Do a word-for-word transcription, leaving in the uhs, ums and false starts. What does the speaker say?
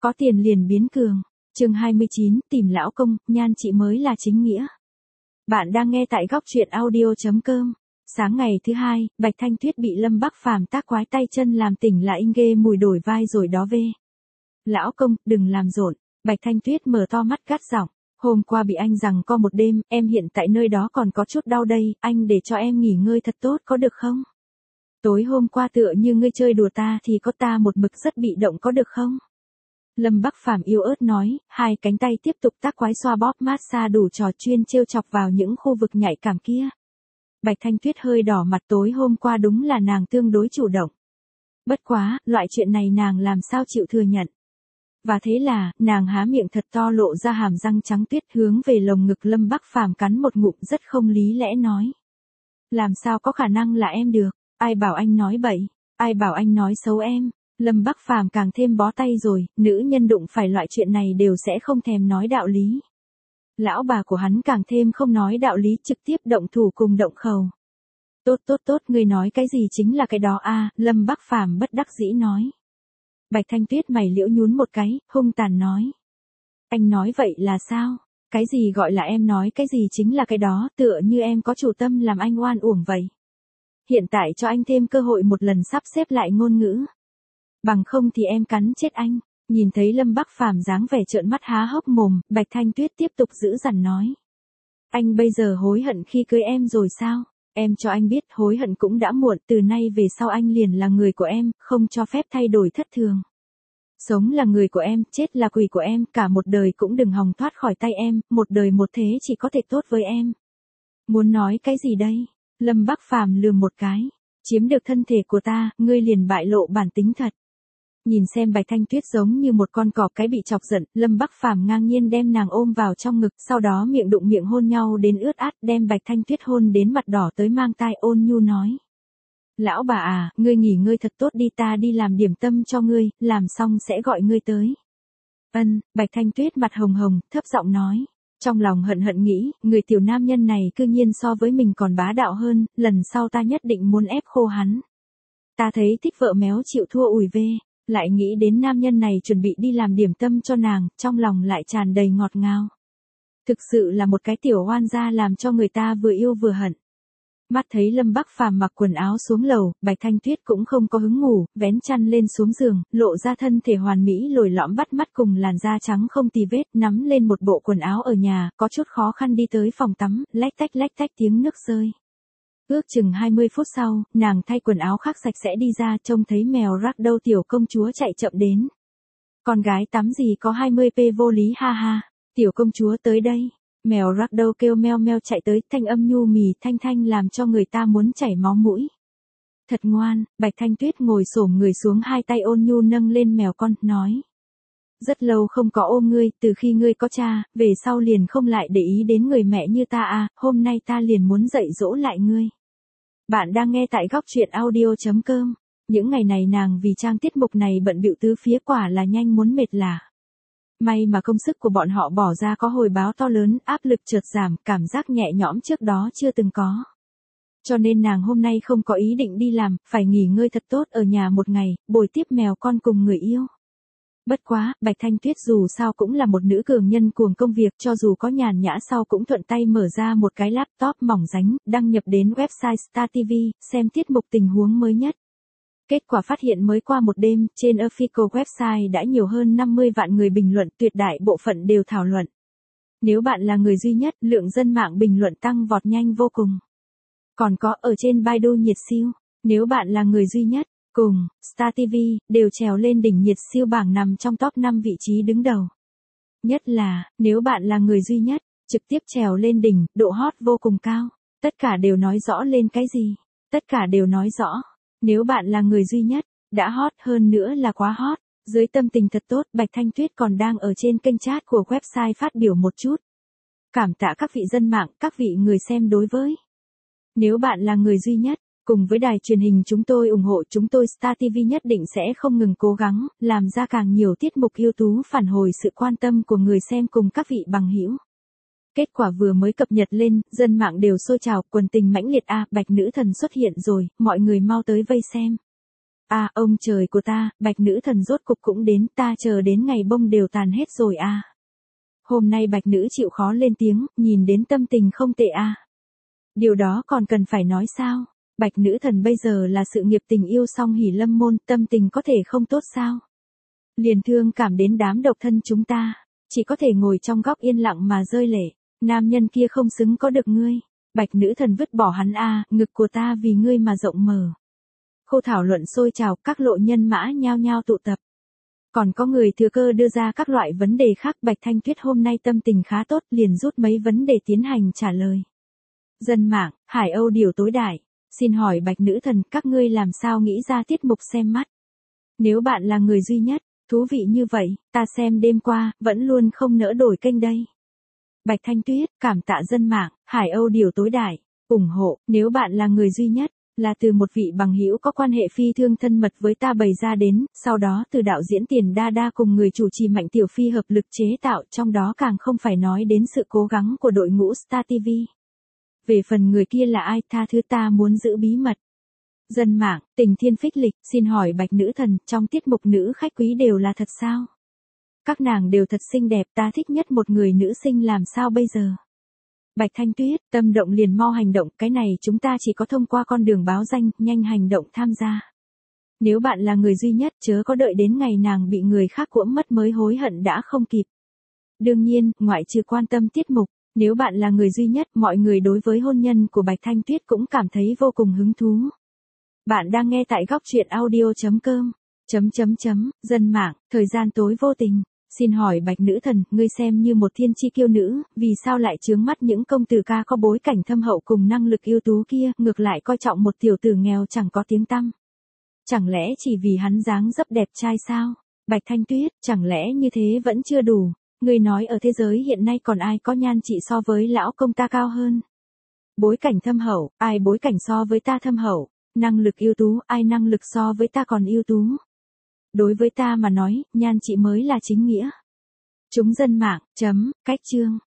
Có tiền liền biến cường. Chương hai mươi chín, tìm lão công, nhan chị mới là chính nghĩa. Bạn đang nghe tại góc truyện audio chấm com. Sáng ngày thứ hai, Bạch Thanh Tuyết bị Lâm Bắc Phàm tác quái tay chân làm tỉnh lại ghê mùi đổi vai rồi đó về. Lão công, đừng làm rộn. Bạch Thanh Tuyết mở to mắt gắt giọng. Hôm qua bị anh giằng co một đêm, em hiện tại nơi đó còn có chút đau đây, anh để cho em nghỉ ngơi thật tốt có được không? Tối hôm qua tựa như ngươi chơi đùa ta thì có ta một mực rất bị động có được không? Lâm Bắc Phàm yếu ớt nói, hai cánh tay tiếp tục tác quái xoa bóp massage đủ trò chuyên trêu chọc vào những khu vực nhạy cảm kia. Bạch Thanh Tuyết hơi đỏ mặt, tối hôm qua đúng là nàng tương đối chủ động. Bất quá, loại chuyện này nàng làm sao chịu thừa nhận. Và thế là, nàng há miệng thật to lộ ra hàm răng trắng tuyết hướng về lồng ngực Lâm Bắc Phàm cắn một ngụm rất không lý lẽ nói. Làm sao có khả năng là em được, ai bảo anh nói bậy, ai bảo anh nói xấu em. Lâm Bắc Phàm càng thêm bó tay rồi, nữ nhân đụng phải loại chuyện này đều sẽ không thèm nói đạo lý. Lão bà của hắn càng thêm không nói đạo lý, trực tiếp động thủ cùng động khẩu. Tốt tốt tốt, ngươi nói cái gì chính là cái đó a, Lâm Bắc Phàm bất đắc dĩ nói. Bạch Thanh Tuyết mày liễu nhún một cái, hung tàn nói. Anh nói vậy là sao? Cái gì gọi là em nói cái gì chính là cái đó, tựa như em có chủ tâm làm anh oan uổng vậy. Hiện tại cho anh thêm cơ hội một lần sắp xếp lại ngôn ngữ. Bằng không thì em cắn chết anh. Nhìn thấy Lâm Bắc Phàm dáng vẻ trợn mắt há hốc mồm, Bạch Thanh Tuyết tiếp tục giữ dằn nói. Anh bây giờ hối hận khi cưới em rồi sao? Em cho anh biết hối hận cũng đã muộn, từ nay về sau anh liền là người của em, không cho phép thay đổi thất thường. Sống là người của em, chết là quỷ của em, cả một đời cũng đừng hòng thoát khỏi tay em, một đời một thế chỉ có thể tốt với em. Muốn nói cái gì đây? Lâm Bắc Phàm lườm một cái. Chiếm được thân thể của ta, ngươi liền bại lộ bản tính thật. Nhìn xem Bạch Thanh Tuyết giống như một con cọp cái bị chọc giận, Lâm Bắc Phàm ngang nhiên đem nàng ôm vào trong ngực, sau đó miệng đụng miệng hôn nhau đến ướt át, đem Bạch Thanh Tuyết hôn đến mặt đỏ tới mang tai, ôn nhu nói. Lão bà à, ngươi nghỉ ngơi thật tốt đi, ta đi làm điểm tâm cho ngươi, làm xong sẽ gọi ngươi tới. Ân, Bạch Thanh Tuyết mặt hồng hồng, thấp giọng nói. Trong lòng hận hận nghĩ, người tiểu nam nhân này cư nhiên so với mình còn bá đạo hơn, lần sau ta nhất định muốn ép khô hắn. Ta thấy thích vợ méo chịu thua ủi vê. Lại nghĩ đến nam nhân này chuẩn bị đi làm điểm tâm cho nàng, trong lòng lại tràn đầy ngọt ngào. Thực sự là một cái tiểu oan gia làm cho người ta vừa yêu vừa hận. Mắt thấy Lâm Bắc Phàm mặc quần áo xuống lầu, Bạch Thanh Tuyết cũng không có hứng ngủ, vén chăn lên xuống giường, lộ ra thân thể hoàn mỹ lồi lõm bắt mắt cùng làn da trắng không tì vết, nắm lên một bộ quần áo ở nhà, có chút khó khăn đi tới phòng tắm, lách tách lách tách tiếng nước rơi. Ước chừng hai mươi phút sau, nàng thay quần áo khác sạch sẽ đi ra, trông thấy mèo Ragdoll tiểu công chúa chạy chậm đến. Con gái tắm gì có hai mươi pê vô lý ha ha, tiểu công chúa tới đây. Mèo Ragdoll kêu meo meo chạy tới, thanh âm nhu mì thanh thanh làm cho người ta muốn chảy máu mũi. Thật ngoan, Bạch Thanh Tuyết ngồi xổm người xuống, hai tay ôn nhu nâng lên mèo con, nói. Rất lâu không có ôm ngươi, từ khi ngươi có cha, về sau liền không lại để ý đến người mẹ như ta à, hôm nay ta liền muốn dạy dỗ lại ngươi. Bạn đang nghe tại góc truyện audio chấm com. Những ngày này nàng vì trang tiết mục này bận bịu tứ phía, quả là nhanh muốn mệt lả. May mà công sức của bọn họ bỏ ra có hồi báo to lớn, áp lực chợt giảm, cảm giác nhẹ nhõm trước đó chưa từng có. Cho nên nàng hôm nay không có ý định đi làm, phải nghỉ ngơi thật tốt ở nhà một ngày, bồi tiếp mèo con cùng người yêu. Bất quá, Bạch Thanh Tuyết dù sao cũng là một nữ cường nhân cuồng công việc, cho dù có nhàn nhã sau cũng thuận tay mở ra một cái laptop mỏng ránh, đăng nhập đến website Star ti vi, xem tiết mục tình huống mới nhất. Kết quả phát hiện mới qua một đêm, trên official website đã nhiều hơn năm mươi vạn người bình luận, tuyệt đại bộ phận đều thảo luận. Nếu bạn là người duy nhất, lượng dân mạng bình luận tăng vọt nhanh vô cùng. Còn có ở trên Baidu nhiệt siêu, nếu bạn là người duy nhất, cùng Star ti vi đều trèo lên đỉnh nhiệt siêu bảng, nằm trong top năm vị trí đứng đầu. Nhất là, nếu bạn là người duy nhất, trực tiếp trèo lên đỉnh, độ hot vô cùng cao. Tất cả đều nói rõ lên cái gì? Tất cả đều nói rõ, nếu bạn là người duy nhất, đã hot, hơn nữa là quá hot. Dưới tâm tình thật tốt, Bạch Thanh Tuyết còn đang ở trên kênh chat của website phát biểu một chút. Cảm tạ các vị dân mạng, các vị người xem đối với. Nếu bạn là người duy nhất, cùng với đài truyền hình chúng tôi ủng hộ, chúng tôi Star ti vi nhất định sẽ không ngừng cố gắng, làm ra càng nhiều tiết mục ưu tú phản hồi sự quan tâm của người xem cùng các vị bằng hữu. Kết quả vừa mới cập nhật lên, dân mạng đều sôi trào, quần tình mãnh liệt a, Bạch nữ thần xuất hiện rồi, mọi người mau tới vây xem. À, ông trời của ta, Bạch nữ thần rốt cục cũng đến, ta chờ đến ngày bông đều tàn hết rồi à. Hôm nay Bạch nữ chịu khó lên tiếng, nhìn đến tâm tình không tệ à. Điều đó còn cần phải nói sao? Bạch nữ thần bây giờ là sự nghiệp tình yêu song hỷ lâm môn, tâm tình có thể không tốt sao? Liền thương cảm đến đám độc thân chúng ta, chỉ có thể ngồi trong góc yên lặng mà rơi lệ, nam nhân kia không xứng có được ngươi. Bạch nữ thần vứt bỏ hắn a, ngực của ta vì ngươi mà rộng mở. Khô thảo luận sôi trào, các lộ nhân mã nhao nhao tụ tập. Còn có người thừa cơ đưa ra các loại vấn đề khác. Bạch Thanh Tuyết hôm nay tâm tình khá tốt, liền rút mấy vấn đề tiến hành trả lời. Dân mạng, Hải Âu điều tối đại, xin hỏi Bạch nữ thần, các ngươi làm sao nghĩ ra tiết mục xem mắt? Nếu bạn là người duy nhất, thú vị như vậy, ta xem đêm qua, vẫn luôn không nỡ đổi kênh đây. Bạch Thanh Tuyết, cảm tạ dân mạng, Hải Âu điều tối đại, ủng hộ, nếu bạn là người duy nhất, là từ một vị bằng hữu có quan hệ phi thương thân mật với ta bày ra đến, sau đó từ đạo diễn Tiền Đa Đa cùng người chủ trì Mạnh Tiểu Phi hợp lực chế tạo, trong đó càng không phải nói đến sự cố gắng của đội ngũ Star ti vi. Về phần người kia là ai, tha thứ ta muốn giữ bí mật. Dân mạng, Tình Thiên Phích Lịch, xin hỏi Bạch nữ thần, trong tiết mục nữ khách quý đều là thật sao? Các nàng đều thật xinh đẹp, ta thích nhất một người nữ sinh làm sao bây giờ? Bạch Thanh Tuyết, tâm động liền mau hành động, cái này chúng ta chỉ có thông qua con đường báo danh, nhanh hành động tham gia. Nếu bạn là người duy nhất, chớ có đợi đến ngày nàng bị người khác cuỗm mất mới hối hận đã không kịp. Đương nhiên, ngoại trừ quan tâm tiết mục, nếu bạn là người duy nhất, mọi người đối với hôn nhân của Bạch Thanh Tuyết cũng cảm thấy vô cùng hứng thú. Bạn đang nghe tại góc truyện audio chấm com, chấm chấm chấm, dân mạng, thời gian tối vô tình. Xin hỏi Bạch nữ thần, ngươi xem như một thiên chi kiêu nữ, vì sao lại chướng mắt những công tử ca có bối cảnh thâm hậu cùng năng lực ưu tú kia, ngược lại coi trọng một tiểu tử nghèo chẳng có tiếng tăm? Chẳng lẽ chỉ vì hắn dáng dấp đẹp trai sao? Bạch Thanh Tuyết, chẳng lẽ như thế vẫn chưa đủ? Ngươi nói ở thế giới hiện nay còn ai có nhan trị so với lão công ta cao hơn? Bối cảnh thâm hậu, ai bối cảnh so với ta thâm hậu? Năng lực ưu tú, ai năng lực so với ta còn ưu tú? Đối với ta mà nói, nhan trị mới là chính nghĩa. Chúng dân mạng, chấm, cách chương.